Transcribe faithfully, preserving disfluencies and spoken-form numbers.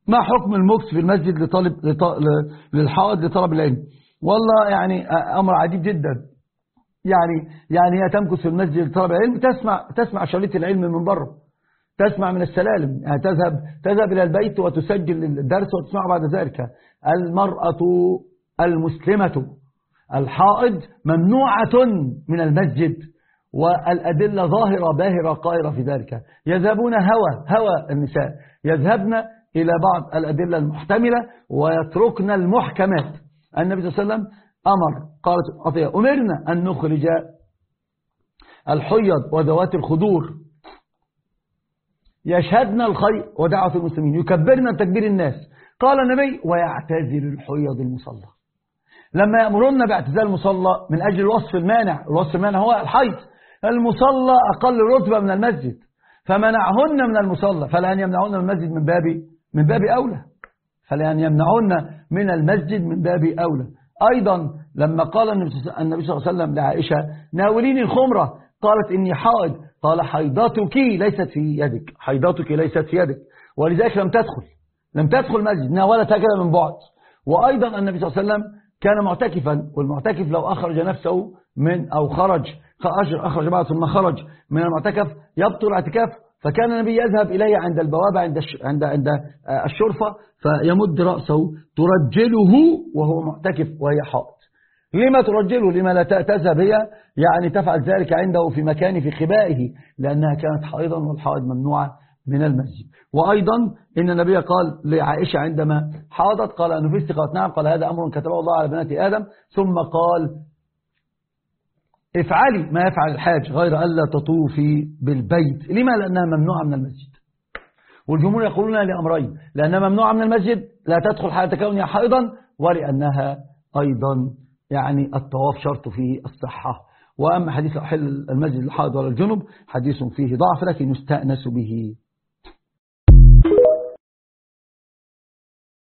ما حكم المكس في المسجد لطالب للحائض لطلب العلم؟ والله يعني أمر عجيب جدا. يعني يعني هي تمكث في المسجد لطلب العلم، تسمع تسمع شريط العلم من بره، تسمع من السلالم، يعني تذهب تذهب إلى البيت وتسجل الدرس وتسمع بعد ذلك. المرأة المسلمة الحائض ممنوعة من المسجد، والأدلة ظاهرة باهرة قائرة في ذلك. يذهبون هوى هوى النساء، يذهبن إلى بعض الأدلة المحتملة ويتركن المحكمات. النبي صلى الله عليه وسلم أمر، قالت عطية: أمرنا أن نخرج الحيض وذوات الخدور يشهدن الخير ودعوة المسلمين، يكبرن تكبير الناس. قال النبي: ويعتزل الحيض المصلى. لما يأمرون باعتزال المصلى من أجل الوصف المانع، الوصف المانع هو الحيض، المصلى أقل رتبة من المسجد، فمنعهن من المصلى، فلأن يمنعهن من المسجد من باب من باب أولى، فلأن يمنعهن من المسجد من باب أولى. أيضا لما قال النبي صلى الله عليه وسلم لعائشة: ناوليني الخمرة، قالت: إني حائض. قال: حيضتك ليست في يدك، حيضتك ليست في يدك، ولذلك لم تدخل لم تدخل المسجد، ناولتها كده من بعد. وأيضا النبي صلى الله عليه وسلم كان معتكفا، والمعتكف لو أخرج نفسه من أو خرج أخرج بعض ثم خرج من المعتكف يبطل الاعتكاف، فكان النبي يذهب إليه عند البوابة عند عند عند الشرفة فيمد رأسه ترجله وهو معتكف وهي حائض. لما ترجله؟ لما لا تذهب هي يعني تفعل ذلك عنده في مكان في خبائه، لأنها كانت حائضا، والحائض ممنوعة من المسجد. وأيضا إن النبي قال لعائشة عندما حاضت: قال: أنفست؟ قالت: نعم. قال: هذا أمر كتبه الله على بنات آدم. ثم قال: افعلي ما يفعل الحاج غير ألا تطوفي بالبيت. لما؟ لأنها ممنوعة من المسجد. والجمهور يقولون لأمرين: لأنها ممنوعة من المسجد لا تدخل حالة كونها حائضا، ولأنها أيضا يعني الطواف شرط فيه الصحة. وأما حديث أحل المسجد للحائض ولا الجنب حديث فيه ضعف لكن يستأنس به.